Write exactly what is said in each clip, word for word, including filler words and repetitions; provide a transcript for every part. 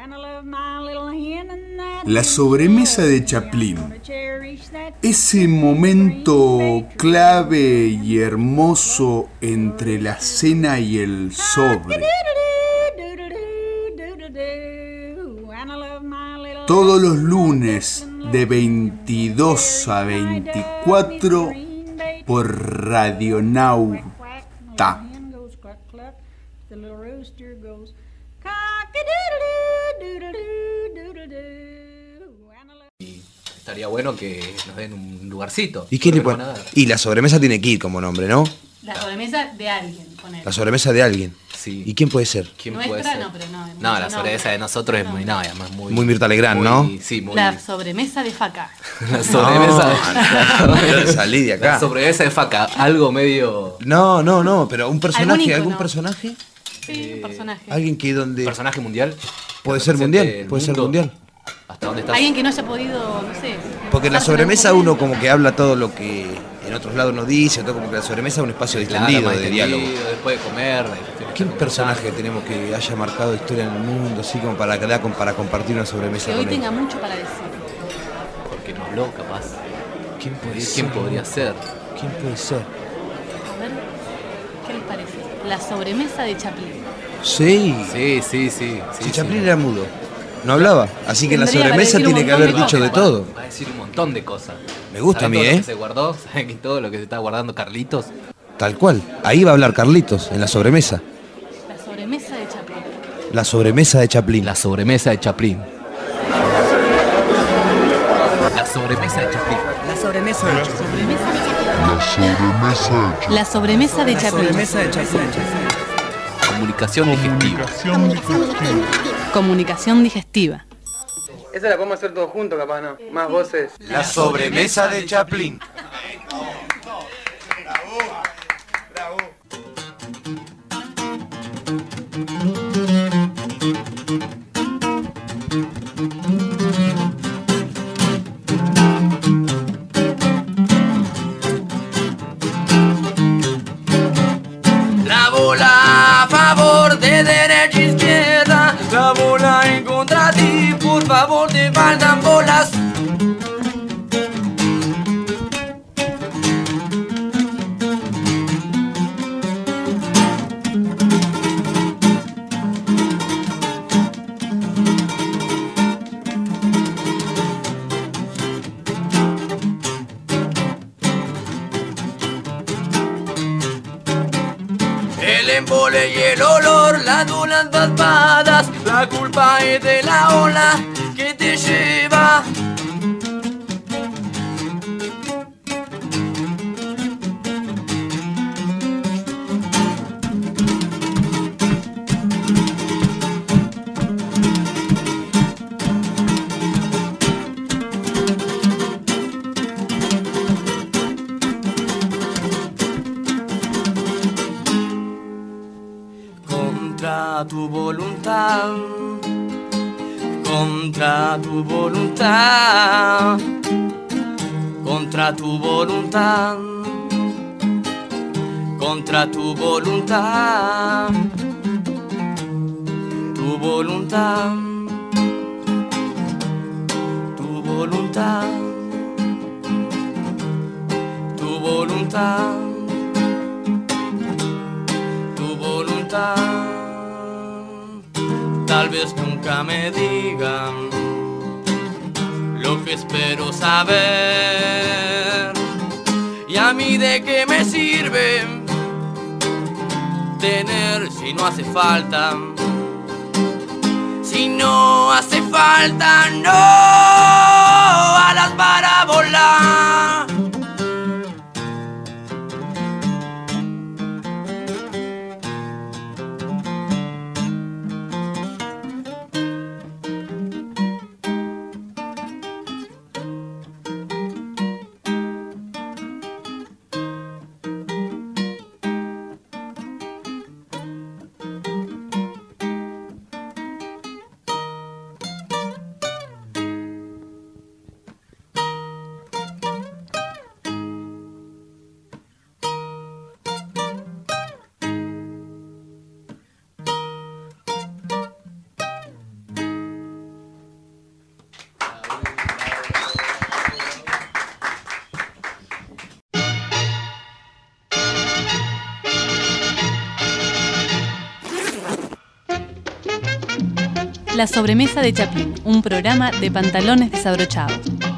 La sobremesa de Chaplin. Ese momento clave y hermoso entre la cena y el sobre. Todos los lunes de veintidós a veinticuatro por Radionauta. Estaría bueno que nos den un lugarcito. ¿Y qué le pon- Y la sobremesa tiene que ir como nombre, ¿no? La sobremesa de alguien, ponele. La sobremesa de alguien. Sí. ¿Y quién puede ser? ¿Quién Nuestra puede ser? no, pero no. es No, mucho la sobremesa nombre. de nosotros es No. muy, no, además muy... Muy Mirta Legrand, muy- ¿no? Sí, muy... La sobremesa de Faca. La sobremesa No, de... salí de acá. La sobremesa de Faca, algo medio... No, no, no, pero un personaje, Algún ícono. ¿algún personaje? Sí, un personaje. Alguien que donde... ¿Personaje mundial? Puede Que ser represente mundial, el puede ser mundo. mundial. ¿Hasta dónde estás? Alguien que no haya podido, no sé. Porque en la pasarse en sobremesa algún uno momento. como que habla todo lo que en otros lados no dice, todo como que la sobremesa es un espacio Claro, distendido más de distendido, diálogo. después de comer. de- ¿Qué personaje tenemos que haya marcado historia en el mundo, así como para, que- para compartir una sobremesa Que hoy con él? tenga mucho para decir. Porque nos lo capaz. ¿Quién puede ¿Quién ser? podría ser? ¿Quién puede ser? A ver, ¿qué les parece? La sobremesa de Chaplin. Sí. Sí, sí, sí. sí, Si sí. Chaplin era mudo, no hablaba, así que en la Tendría para sobremesa decir un tiene que montón haber de dicho de cosas. todo. Va a decir un montón de cosas. Me gusta a mí, ¿Saben todo ¿eh? lo que se guardó? ¿Saben que todo lo que se está guardando Carlitos? Tal cual. Ahí va a hablar Carlitos, en la sobremesa. La sobremesa de Chaplin. La sobremesa de Chaplin. La sobremesa de Chaplin. La sobremesa de Chaplin. La sobremesa de Chaplin. La sobremesa de La Chaplin. sobremesa de Chaplin. Comunicación digestiva. Comunicación digestiva. Esa la podemos hacer todos juntos, capaz, ¿no? Más voces. La sobremesa de Chaplin. La bola a favor de derecha e izquierda. La bola en contra ti, por favor te faltan bolas. El embole y el olor, las dunas paspadas. La culpa es de la ola que te lleva. Contra tu voluntad, contra tu voluntad, contra tu voluntad, contra tu voluntad, tu voluntad, tu voluntad, tu voluntad. Tu voluntad. Tal vez nunca me digan lo que espero saber. Y a mí de qué me sirve tener si no hace falta. Si no hace falta, no alas para volar. La sobremesa de Chaplin, un programa de pantalones desabrochados.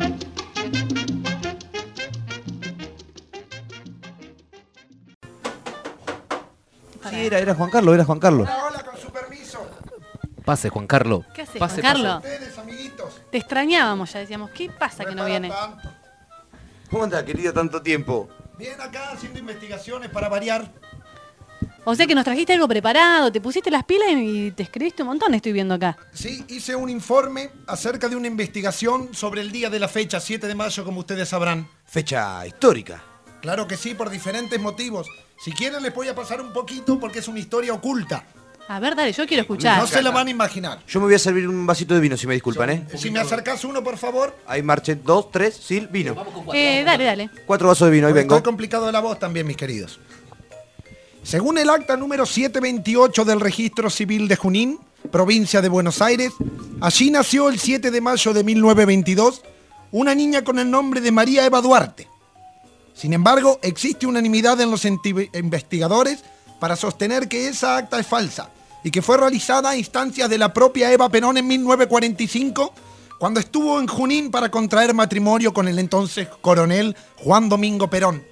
Sí, era, era Juan Carlos, era Juan Carlos. Hola, con su permiso. Pase, Juan Carlos. ¿Qué haces, Pase, Juan Carlos? Ustedes, amiguitos. Te extrañábamos, ya decíamos, ¿qué pasa que no viene? Tanto. ¿Cómo anda, querido, tanto tiempo? Bien, acá haciendo investigaciones para variar. O sea que nos trajiste algo preparado, te pusiste las pilas y te escribiste un montón, estoy viendo acá. Sí, hice un informe acerca de una investigación sobre el día de la fecha, siete de mayo, como ustedes sabrán. Fecha histórica. Claro que sí, por diferentes motivos. Si quieren les voy a pasar un poquito porque es una historia oculta. A ver, dale, yo quiero escuchar. No se la van a imaginar. Yo me voy a servir un vasito de vino, si me disculpan, ¿eh? Si me acercás uno, por favor. Ahí marchen dos, tres, sil, vino. Eh, dale, dale. Cuatro vasos de vino, ahí Porque vengo. Estoy complicado de la voz también, mis queridos. Según el acta número setecientos veintiocho del Registro Civil de Junín, provincia de Buenos Aires, allí nació el siete de mayo de mil novecientos veintidós una niña con el nombre de María Eva Duarte. Sin embargo, existe unanimidad en los investigadores para sostener que esa acta es falsa y que fue realizada a instancias de la propia Eva Perón en mil novecientos cuarenta y cinco, cuando estuvo en Junín para contraer matrimonio con el entonces coronel Juan Domingo Perón.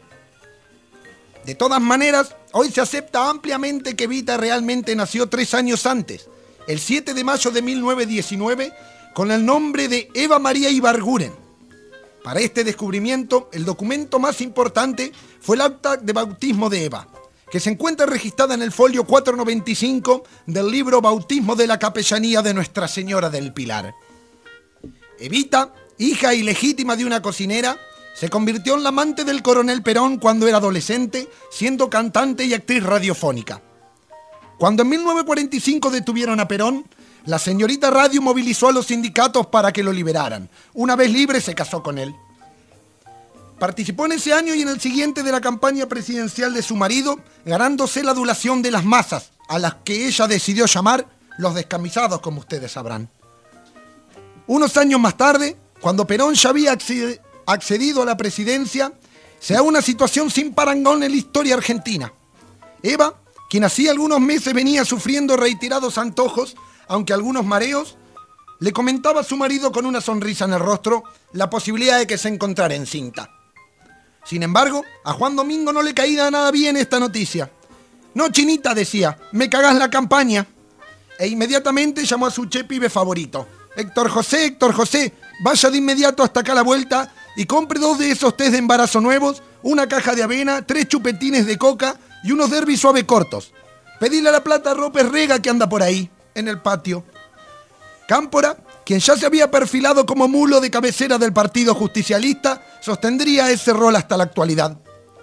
De todas maneras, hoy se acepta ampliamente que Evita realmente nació tres años antes, el siete de mayo de mil novecientos diecinueve, con el nombre de Eva María Ibarguren. Para este descubrimiento, el documento más importante fue el acta de bautismo de Eva, que se encuentra registrada en el folio cuatrocientos noventa y cinco del libro Bautismo de la Capellanía de Nuestra Señora del Pilar. Evita, hija ilegítima de una cocinera, se convirtió en la amante del coronel Perón cuando era adolescente, siendo cantante y actriz radiofónica. Cuando en mil novecientos cuarenta y cinco detuvieron a Perón, la señorita Radio movilizó a los sindicatos para que lo liberaran. Una vez libre, se casó con él. Participó en ese año y en el siguiente de la campaña presidencial de su marido, ganándose la adulación de las masas, a las que ella decidió llamar los descamisados, como ustedes sabrán. Unos años más tarde, cuando Perón ya había accedido a la presidencia, se da una situación sin parangón en la historia argentina. Eva, quien hacía algunos meses venía sufriendo reiterados antojos, aunque algunos mareos, le comentaba a su marido con una sonrisa en el rostro la posibilidad de que se encontrara encinta. Sin embargo, a Juan Domingo no le caía nada bien esta noticia. No, chinita, decía, me cagás la campaña. E inmediatamente llamó a su che pibe favorito. Héctor José, Héctor José, vaya de inmediato hasta acá a la vuelta y compre dos de esos test de embarazo nuevos, una caja de avena, tres chupetines de coca y unos Derby suave cortos. Pedile a la plata a López Rega que anda por ahí, en el patio. Cámpora, quien ya se había perfilado como mulo de cabecera del Partido Justicialista, sostendría ese rol hasta la actualidad.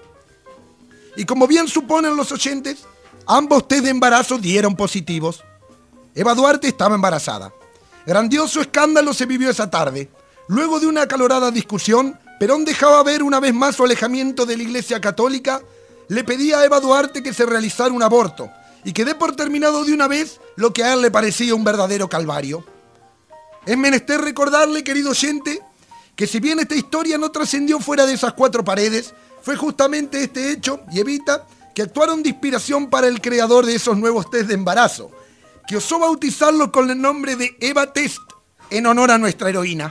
Y como bien suponen los oyentes, ambos test de embarazo dieron positivos. Eva Duarte estaba embarazada. Grandioso escándalo se vivió esa tarde. Luego de una acalorada discusión, Perón dejaba ver una vez más su alejamiento de la Iglesia Católica, le pedía a Eva Duarte que se realizara un aborto y que dé por terminado de una vez lo que a él le parecía un verdadero calvario. Es menester recordarle, querido oyente, que si bien esta historia no trascendió fuera de esas cuatro paredes, fue justamente este hecho y Evita que actuaron de inspiración para el creador de esos nuevos test de embarazo, que osó bautizarlo con el nombre de Eva Test, en honor a nuestra heroína.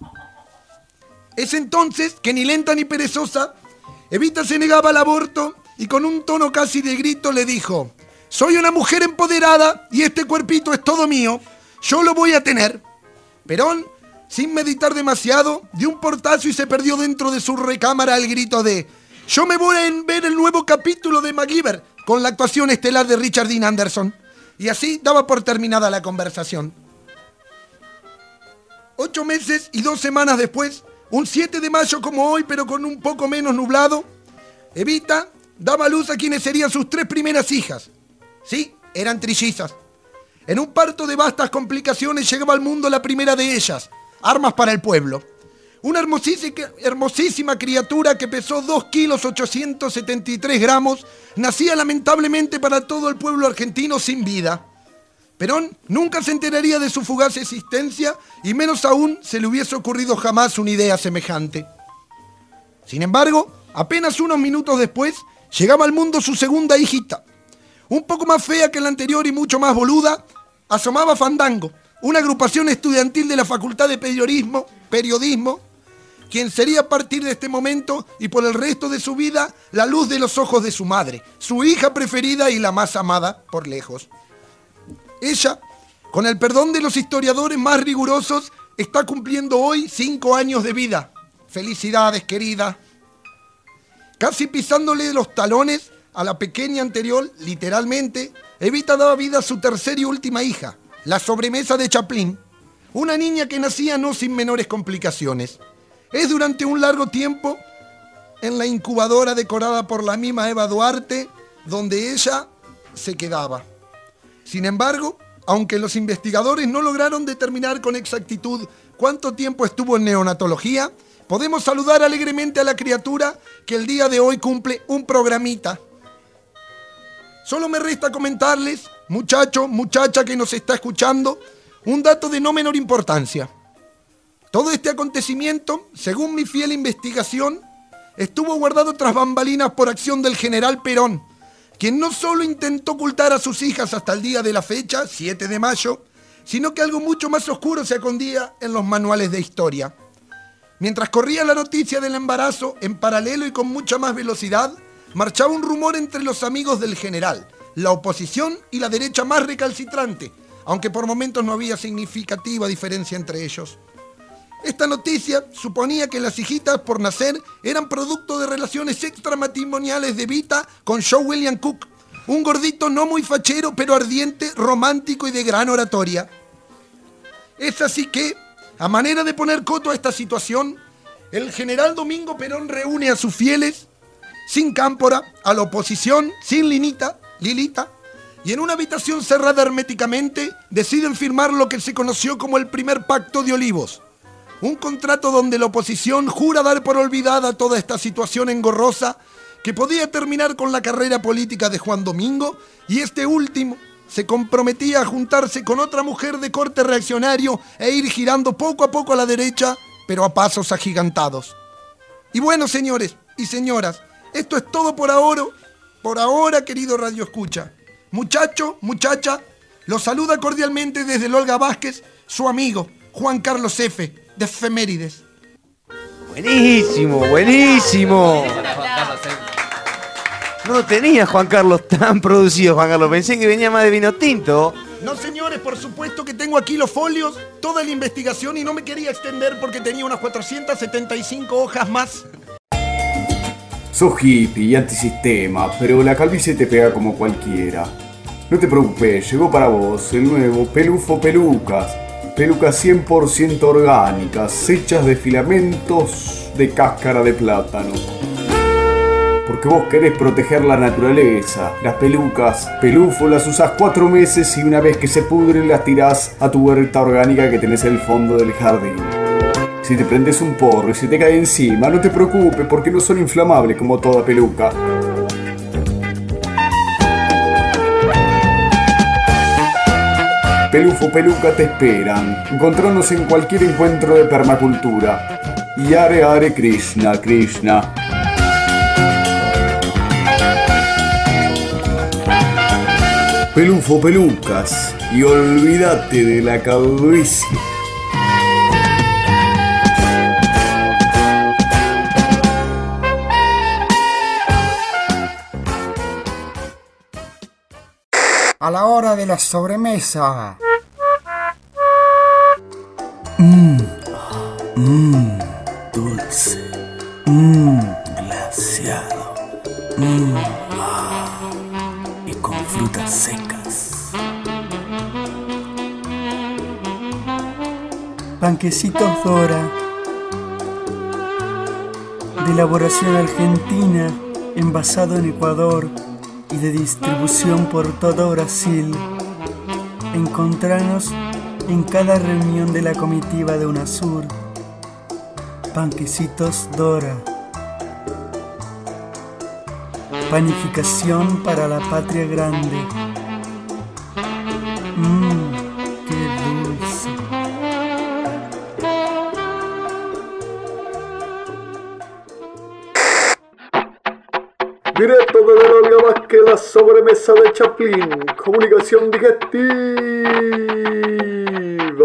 Es entonces que ni lenta ni perezosa, Evita se negaba al aborto y con un tono casi de grito le dijo: soy una mujer empoderada y este cuerpito es todo mío, yo lo voy a tener. Perón, sin meditar demasiado, dio un portazo y se perdió dentro de su recámara al grito de: yo me voy a ver el nuevo capítulo de MacGyver, con la actuación estelar de Richard Dean Anderson. Y así daba por terminada la conversación. Ocho meses y dos semanas después, un siete de mayo como hoy, pero con un poco menos nublado, Evita daba a luz a quienes serían sus tres primeras hijas. Sí, eran trillizas. En un parto de vastas complicaciones llegaba al mundo la primera de ellas, Armas para el Pueblo. Una hermosísima, hermosísima criatura que pesó dos kilos ochocientos setenta y tres gramos, nacía lamentablemente para todo el pueblo argentino sin vida. Perón nunca se enteraría de su fugaz existencia y menos aún se le hubiese ocurrido jamás una idea semejante. Sin embargo, apenas unos minutos después, llegaba al mundo su segunda hijita. Un poco más fea que la anterior y mucho más boluda, asomaba Fandango, una agrupación estudiantil de la Facultad de Periodismo, periodismo, quien sería a partir de este momento y por el resto de su vida la luz de los ojos de su madre, su hija preferida y la más amada por lejos. Ella, con el perdón de los historiadores más rigurosos, está cumpliendo hoy cinco años de vida. Felicidades, querida. Casi pisándole los talones a la pequeña anterior, literalmente, Evita daba vida a su tercera y última hija, la sobremesa de Chaplin, una niña que nacía no sin menores complicaciones. Es durante un largo tiempo en la incubadora decorada por la misma Eva Duarte, donde ella se quedaba. Sin embargo, aunque los investigadores no lograron determinar con exactitud cuánto tiempo estuvo en neonatología, podemos saludar alegremente a la criatura que el día de hoy cumple un programita. Solo me resta comentarles, muchacho, muchacha que nos está escuchando, un dato de no menor importancia. Todo este acontecimiento, según mi fiel investigación, estuvo guardado tras bambalinas por acción del general Perón, quien no solo intentó ocultar a sus hijas hasta el día de la fecha, siete de mayo, sino que algo mucho más oscuro se escondía en los manuales de historia. Mientras corría la noticia del embarazo, en paralelo y con mucha más velocidad, marchaba un rumor entre los amigos del general, la oposición y la derecha más recalcitrante, aunque por momentos no había significativa diferencia entre ellos. Esta noticia suponía que las hijitas por nacer eran producto de relaciones extramatrimoniales de Evita con Joe William Cook, un gordito no muy fachero pero ardiente, romántico y de gran oratoria. Es así que, a manera de poner coto a esta situación, el general Domingo Perón reúne a sus fieles, sin cámpora, a la oposición, sin Linita, Lilita, y en una habitación cerrada herméticamente deciden firmar lo que se conoció como el primer Pacto de Olivos. Un contrato donde la oposición jura dar por olvidada toda esta situación engorrosa que podía terminar con la carrera política de Juan Domingo, y este último se comprometía a juntarse con otra mujer de corte reaccionario e ir girando poco a poco a la derecha, pero a pasos agigantados. Y bueno, señores y señoras, esto es todo por ahora, por ahora, querido Radio Escucha. Muchacho, muchacha, los saluda cordialmente desde el Olga Vázquez, su amigo, Juan Carlos F., de Efemérides. Buenísimo, buenísimo. No tenía Juan Carlos tan producido, Juan Carlos. Pensé que venía más de vino tinto. No, señores, por supuesto que tengo aquí los folios, toda la investigación, y no me quería extender porque tenía unas cuatrocientas setenta y cinco hojas más. Sos hippie y antisistema, pero la calvicie te pega como cualquiera. No te preocupes, llegó para vos el nuevo Pelufo Pelucas. Pelucas cien por ciento orgánicas, hechas de filamentos de cáscara de plátano. Porque vos querés proteger la naturaleza. Las pelucas Pelufo las usás cuatro meses y una vez que se pudren las tirás a tu huerta orgánica que tenés en el fondo del jardín. Si te prendes un porro y se te cae encima, no te preocupes porque no son inflamables como toda peluca. Pelufo Peluca te esperan. Encontrarnos en cualquier encuentro de permacultura. Y Hare Hare Krishna, Krishna. Pelufo Pelucas. Y olvídate de la calvicie. A la hora de la sobremesa. Mmm, mmm, dulce, mmm, glaseado, mmm, ah, y con frutas secas. Panquecitos Dora, de elaboración argentina, envasado en Ecuador y de distribución por todo Brasil. Encontranos en cada reunión de la comitiva de UNASUR. Panquecitos Dora. Panificación para la patria grande. Mmm, qué dulce. Directo desde el Olga Vázquez, la sobremesa de Chaplin. Comunicación digestiva.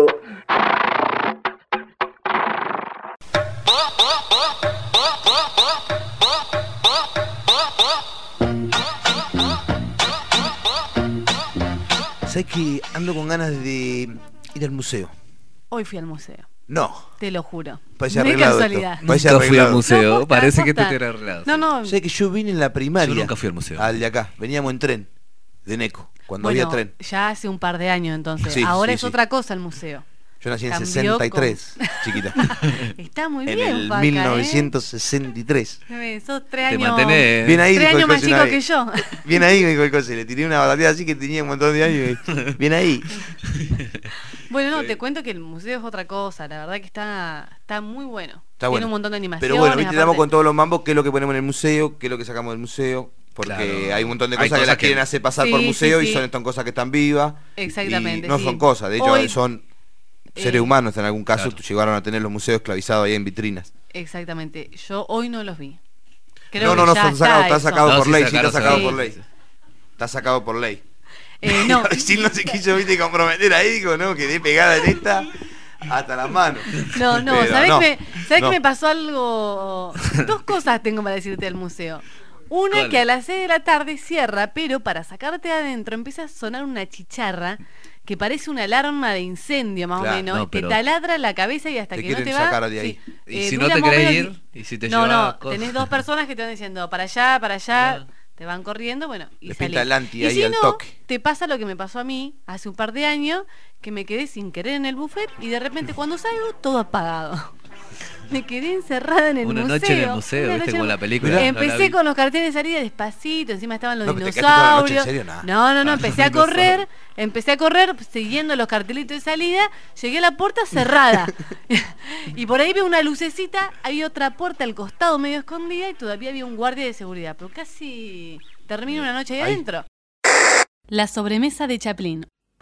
¿Sabés que ando con ganas de ir al museo? Hoy fui al museo. No. Te lo juro. Parece No es arreglado casualidad. esto. Parece Nunca fui al arreglado. museo, No, posta, parece que posta. te era arreglado. No, no. Sé que yo vine en la primaria. Yo nunca fui al museo. Al de acá. Veníamos en tren. De Neco. Cuando Bueno, había tren. ya hace un par de años entonces. Sí, Ahora sí, es sí. otra cosa el museo. Yo nací en Cambió sesenta y tres, con- chiquita. Está muy En bien, el Paca, mil novecientos sesenta y tres. ¿eh? Sos tres Te años, mantenés. Bien ahí, tres dijo el años más coche chico una que vez. yo. Bien ahí, dijo el coche. Le tiré una batateada así que tenía un montón de años. y- Bien ahí. Bueno, no, te cuento que el museo es otra cosa. La verdad que está, está muy bueno. Está Tiene bueno. un montón de animaciones. Pero bueno, viste, estamos aparte. con todos los mambos, qué es lo que ponemos en el museo, qué es lo que sacamos del museo. Porque Claro. hay un montón de Hay cosas que cosas las que- quieren hacer pasar Sí, por sí, museo sí. y son, son cosas que están vivas. Exactamente, Y no sí. son cosas, de hecho Hoy- son seres eh, humanos en algún caso. claro. Llegaron a tener los museos esclavizados ahí en vitrinas. Exactamente. Yo hoy no los vi. Creo no, que no, no, ya son sacados, está eso. sacado No, por sí ley, sí, está sacaron, sacado sacaron. por ley. Está sacado por ley. Eh, no. Y si no se quiso, viste, comprometer ahí, digo, no, quedé pegada en esta hasta las manos. No, no, Pero ¿sabés, no, que, ¿sabés no. que me pasó algo? Dos cosas tengo para decirte del museo. Una, ¿Cuál? que a las seis de la tarde cierra, pero para sacarte adentro empieza a sonar una chicharra que parece una alarma de incendio, más Claro, o menos, no, que pero- taladra la cabeza y hasta Te que no quieren te va... sacar de ahí. sí, Y eh, si no dura te más o querés menos ir, di- y si te No, llevas no, cosas. tenés dos personas que te van diciendo, para allá, para allá, Claro. te van corriendo, bueno, y Le salís. pinta el anti Y ahí si al no, toque. te pasa lo que me pasó a mí hace un par de años, que me quedé sin querer en el buffet y de repente cuando salgo, todo apagado. Me quedé encerrada en el Una museo. noche en el museo, Una ¿viste? noche Como en- la película. Mirá. no la Empecé vi. con los carteles de salida despacito, encima estaban los No, pero te quedaste toda la noche, ¿en dinosaurios. serio? Nada. No, no, no, empecé a Dinosaurio. correr, empecé a correr siguiendo los cartelitos de salida, llegué a la puerta cerrada. Y por ahí veo una lucecita, había otra puerta al costado medio escondida y todavía había un guardia de seguridad, pero casi termino una noche ahí Ahí. adentro. La sobremesa de Chaplin.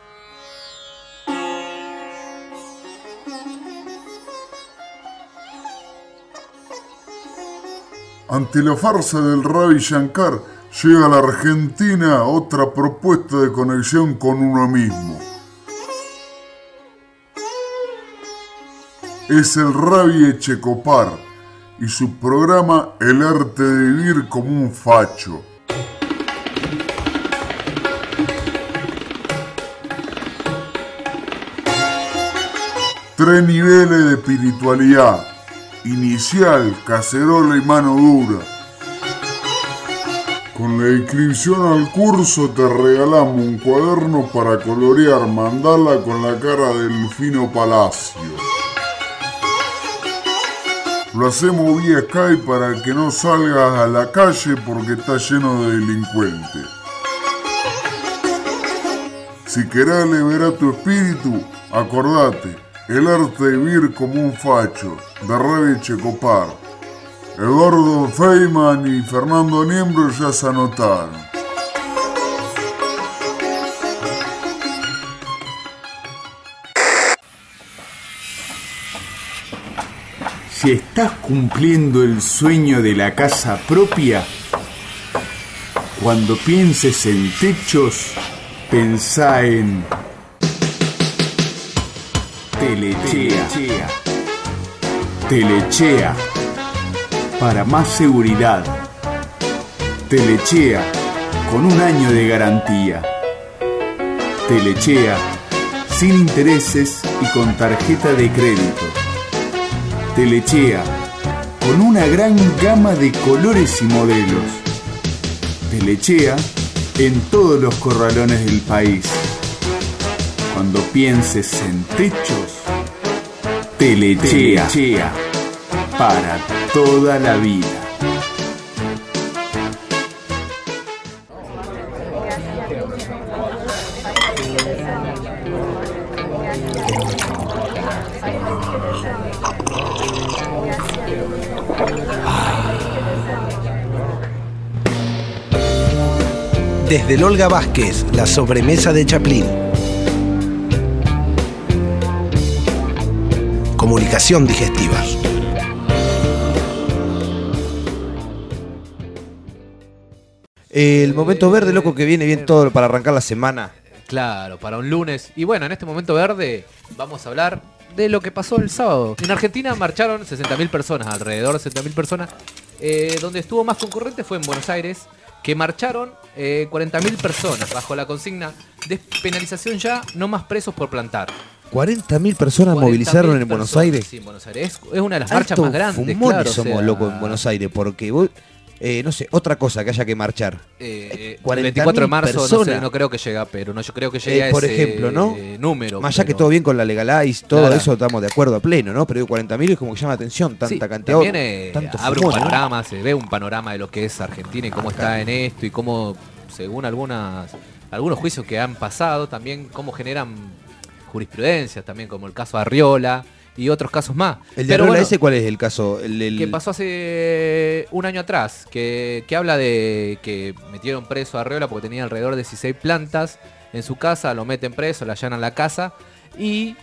Ante la farsa del Ravi Shankar, llega a la Argentina otra propuesta de conexión con uno mismo. Es el Ravi Echecopar y su programa El arte de vivir como un facho. Tres niveles de espiritualidad: inicial, cacerola y mano dura. Con la inscripción al curso te regalamos un cuaderno para colorear mandala con la cara del Fino Palacio. Lo hacemos vía Skype para que no salgas a la calle porque está lleno de delincuentes. Si querés liberar tu espíritu, acordate, El arte de vivir como un facho, de Ravi Echecopar. Eduardo Feynman y Fernando Niembro ya se anotaron. Si estás cumpliendo el sueño de la casa propia, cuando pienses en techos, pensá en Telechea. Telechea. Para más seguridad. Telechea. Con un año de garantía. Telechea. Sin intereses y con tarjeta de crédito. Telechea, con una gran gama de colores y modelos. Telechea, en todos los corralones del país. Cuando pienses en techos, Telechea, Telechea, para toda la vida. Desde el Olga Vázquez, la sobremesa de Chaplin. Comunicación digestiva. El momento verde, loco, que viene bien todo para arrancar la semana. Claro, para un lunes. Y bueno, en este momento verde vamos a hablar de lo que pasó el sábado. En Argentina marcharon sesenta mil personas, alrededor de sesenta mil personas. Eh, donde estuvo más concurrente fue en Buenos Aires, que marcharon eh, cuarenta mil personas bajo la consigna despenalización ya, no más presos por plantar. cuarenta mil personas movilizaron en Buenos Aires. Sí, en Buenos Aires. Es, es una de las marchas más grandes. Fumones Claro, somos, o sea, locos, en Buenos Aires, porque vos, eh, no sé, otra cosa que haya que marchar. Eh, cuarenta el veinticuatro de marzo no, personas. sé, no creo que llega, pero no, yo creo que llega Eh, por ese ejemplo, ¿no? número. Más allá pero... que todo bien con la Legalize, todo Claro. eso estamos de acuerdo a pleno, ¿no? Pero cuarenta mil es como que llama la atención, tanta Sí, cantidad. también eh, tanto abre fumón, un ¿no? panorama, se ve un panorama de lo que es Argentina y cómo está en esto y cómo, según algunas algunos juicios que han pasado, también cómo generan jurisprudencias, también como el caso Arriola y otros casos más. ¿El de Pero Arriola bueno, ese cuál es el caso? El, el- que pasó hace un año atrás, que, que habla de que metieron preso a Arriola porque tenía alrededor de dieciséis plantas en su casa, lo meten preso, le allanan la casa y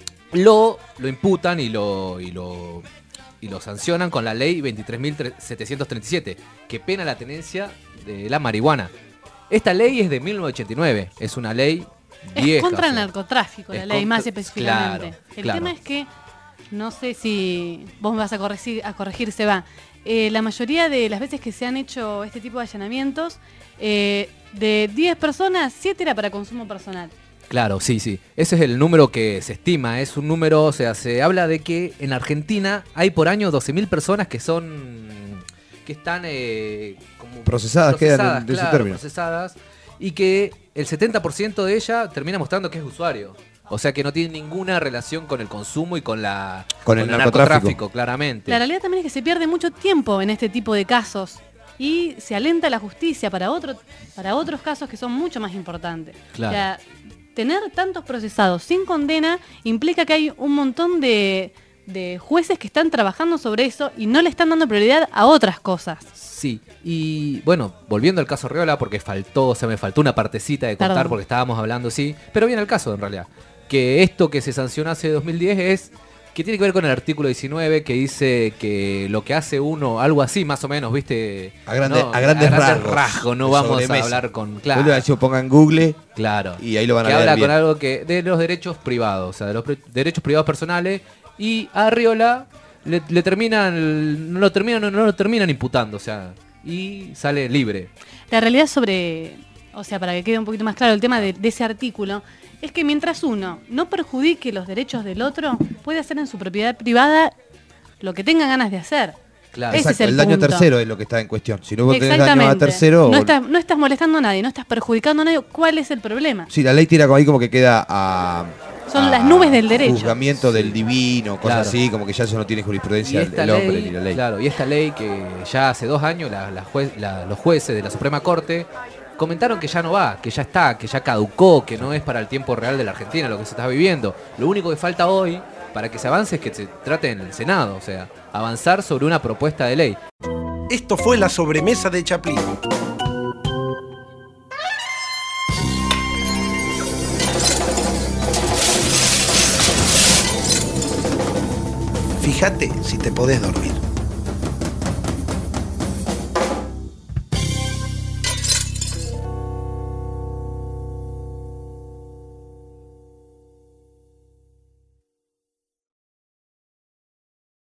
lo, lo imputan y lo, y lo y lo sancionan con la ley veintitrés mil setecientos treinta y siete, que pena la tenencia de la marihuana. Esta ley es de mil novecientos ochenta y nueve, es una ley vieja. Es contra o el sea, narcotráfico, la es ley, contra- más específicamente. claro, el claro. tema es que, no sé si vos me vas a corregir, a corregir Seba, eh, la mayoría de las veces que se han hecho este tipo de allanamientos, eh, de diez personas, siete era para consumo personal. Claro, sí, sí. Ese es el número que se estima. Es un número, o sea, se habla de que en Argentina hay por año doce mil personas que son, que están eh, como Procesadas, quedan en- de ese claro, término. procesadas, y que el setenta por ciento de ella termina mostrando que es usuario. O sea que no tiene ninguna relación con el consumo y con la Con el narcotráfico. claramente. La realidad también es que se pierde mucho tiempo en este tipo de casos y se alenta la justicia para, otro, para otros casos que son mucho más importantes. Claro. O sea, tener tantos procesados sin condena implica que hay un montón de, de jueces que están trabajando sobre eso y no le están dando prioridad a otras cosas. Sí, y bueno, volviendo al caso Arriola, porque faltó, o sea, me faltó una partecita de contar Perdón. porque estábamos hablando, sí, pero viene al caso en realidad. Que esto que se sancionó hace dos mil diez es que tiene que ver con el artículo diecinueve que dice que lo que hace uno, algo así más o menos, ¿viste? A, grande- No, a grandes rasgos. rasgos, no de vamos a sobremesa. hablar con... Yo Claro, le voy a decir, pongan Google claro. y ahí lo van a Que leer habla bien. con algo que de los derechos privados, o sea, de los pre- derechos privados personales, y a Arriola le, le terminan, no lo terminan, no, no lo terminan imputando, o sea, y sale libre. La realidad sobre, o sea, para que quede un poquito más claro el tema de, de ese artículo, es que mientras uno no perjudique los derechos del otro, puede hacer en su propiedad privada lo que tenga ganas de hacer. Claro. Ese Exacto, es el el daño a punto. tercero es lo que está en cuestión. Si no vos tenés daño a Exactamente. tercero... No estás, no estás molestando a nadie, no estás perjudicando a nadie. ¿Cuál es el problema? Sí, la ley tira ahí como que queda a... Son a las nubes del derecho. Juzgamiento del divino, cosas Claro. así, como que ya eso no tiene Y jurisprudencia el, esta el hombre ley, ni la ley. claro, y esta ley que ya hace dos años la- la jue- la- los jueces de la Suprema Corte comentaron que ya no va, que ya está, que ya caducó, que no es para el tiempo real de la Argentina lo que se está viviendo. Lo único que falta hoy para que se avance es que se trate en el Senado, o sea, avanzar sobre una propuesta de ley. Esto fue la sobremesa de Chaplin. Fíjate si te podés dormir.